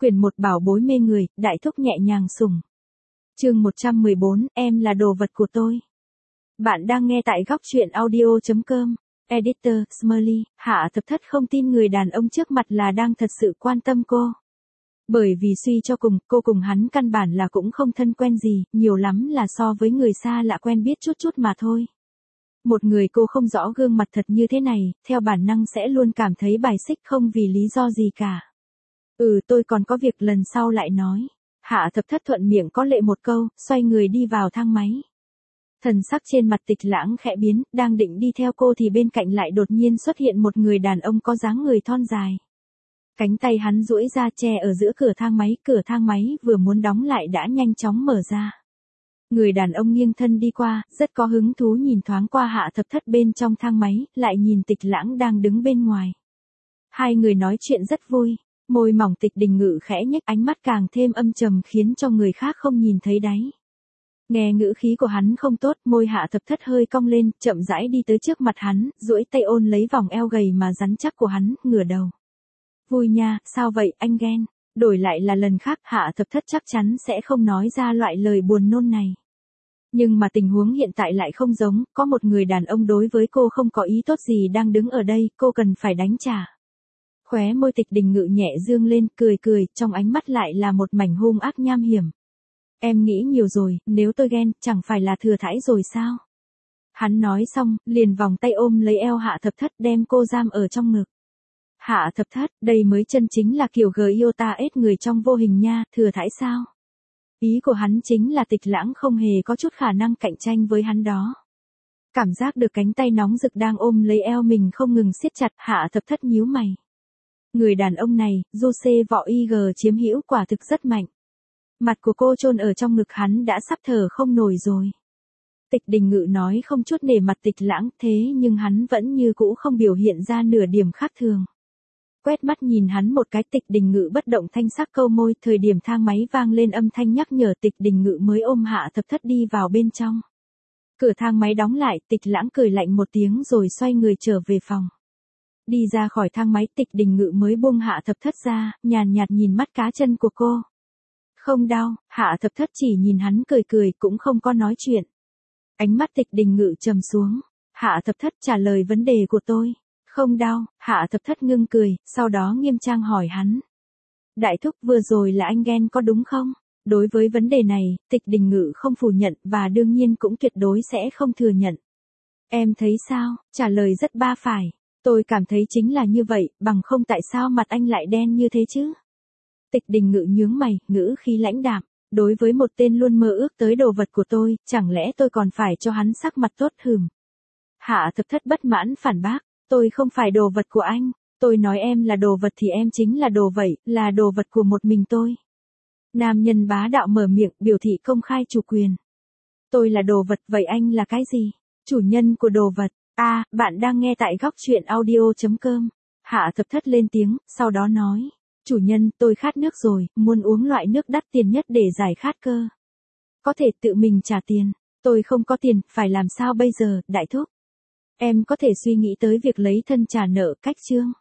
Quyển 1 bảo bối mê người, đại thúc nhẹ nhàng sủng. Chương 114, em là đồ vật của tôi. Bạn đang nghe tại góc truyện audio.com. Editor, Smiley, Hạ Thập Thất không tin người đàn ông trước mặt là đang thật sự quan tâm cô. Bởi vì suy cho cùng, cô cùng hắn căn bản là cũng không thân quen gì, nhiều lắm là so với người xa lạ quen biết chút chút mà thôi. Một người cô không rõ gương mặt thật như thế này, theo bản năng sẽ luôn cảm thấy bài xích không vì lý do gì cả. Tôi còn có việc lần sau lại nói. Hạ Thập Thất thuận miệng có lệ một câu, xoay người đi vào thang máy. Thần sắc trên mặt Tịch Lãng khẽ biến, đang định đi theo cô thì bên cạnh lại đột nhiên xuất hiện một người đàn ông có dáng người thon dài. Cánh tay hắn duỗi ra che ở giữa cửa thang máy vừa muốn đóng lại đã nhanh chóng mở ra. Người đàn ông nghiêng thân đi qua, rất có hứng thú nhìn thoáng qua Hạ Thập Thất bên trong thang máy, lại nhìn Tịch Lãng đang đứng bên ngoài. Hai người nói chuyện rất vui. Môi mỏng Tịch Đình Ngự khẽ nhếch, ánh mắt càng thêm âm trầm khiến cho người khác không nhìn thấy đáy. Nghe ngữ khí của hắn không tốt, môi Hạ Thập Thất hơi cong lên, chậm rãi đi tới trước mặt hắn, duỗi tay ôn lấy vòng eo gầy mà rắn chắc của hắn, ngửa đầu. Vui nha, sao vậy, anh ghen? Đổi lại là lần khác Hạ Thập Thất chắc chắn sẽ không nói ra loại lời buồn nôn này. Nhưng mà tình huống hiện tại lại không giống, có một người đàn ông đối với cô không có ý tốt gì đang đứng ở đây, cô cần phải đánh trả. Khóe môi Tịch Đình Ngự nhẹ dương lên, cười, trong ánh mắt lại là một mảnh hung ác nham hiểm. Em nghĩ nhiều rồi, nếu tôi ghen, chẳng phải là thừa thãi rồi sao? Hắn nói xong, liền vòng tay ôm lấy eo Hạ Thập Thất đem cô giam ở trong ngực. Hạ Thập Thất, đây mới chân chính là kiểu yêu ta ết người trong vô hình nha, thừa thãi sao? Ý của hắn chính là Tịch Lãng không hề có chút khả năng cạnh tranh với hắn đó. Cảm giác được cánh tay nóng rực đang ôm lấy eo mình không ngừng siết chặt, Hạ Thập Thất nhíu mày. Người đàn ông này, Jose Võ IG chiếm hữu quả thực rất mạnh. Mặt của cô chôn ở trong ngực hắn đã sắp thở không nổi rồi. Tịch Đình Ngự nói không chút nể mặt Tịch Lãng, thế nhưng hắn vẫn như cũ không biểu hiện ra nửa điểm khác thường. Quét mắt nhìn hắn một cái, Tịch Đình Ngự bất động thanh sắc câu môi, thời điểm thang máy vang lên âm thanh nhắc nhở, Tịch Đình Ngự mới ôm Hạ Thập Thất đi vào bên trong. Cửa thang máy đóng lại, Tịch Lãng cười lạnh một tiếng rồi xoay người trở về phòng. Đi ra khỏi thang máy, Tịch Đình Ngự mới buông Hạ Thập Thất ra, nhàn nhạt nhìn mắt cá chân của cô. Không đau, Hạ Thập Thất chỉ nhìn hắn cười cũng không có nói chuyện. Ánh mắt Tịch Đình Ngự trầm xuống. Hạ Thập Thất trả lời vấn đề của tôi. Không đau, Hạ Thập Thất ngưng cười, sau đó nghiêm trang hỏi hắn. Đại thúc, vừa rồi là anh ghen có đúng không? Đối với vấn đề này, Tịch Đình Ngự không phủ nhận và đương nhiên cũng tuyệt đối sẽ không thừa nhận. Em thấy sao? Trả lời rất ba phải. Tôi cảm thấy chính là như vậy, bằng không tại sao mặt anh lại đen như thế chứ? Tịch Đình Ngự nhướng mày, ngữ khí lãnh đạm. Đối với một tên luôn mơ ước tới đồ vật của tôi, chẳng lẽ tôi còn phải cho hắn sắc mặt tốt hừm? Hạ Thập Thất bất mãn phản bác. Tôi không phải đồ vật của anh. Tôi nói em là đồ vật thì em chính là đồ vậy, là đồ vật của một mình tôi. Nam nhân bá đạo mở miệng, biểu thị công khai chủ quyền. Tôi là đồ vật, vậy anh là cái gì? Chủ nhân của đồ vật. Bạn đang nghe tại góc truyện audio.com. Hạ Thập Thất lên tiếng, sau đó nói. Chủ nhân, tôi khát nước rồi, muốn uống loại nước đắt tiền nhất để giải khát cơ. Có thể tự mình trả tiền. Tôi không có tiền, phải làm sao bây giờ, đại thúc? Em có thể suy nghĩ tới việc lấy thân trả nợ, cách chương.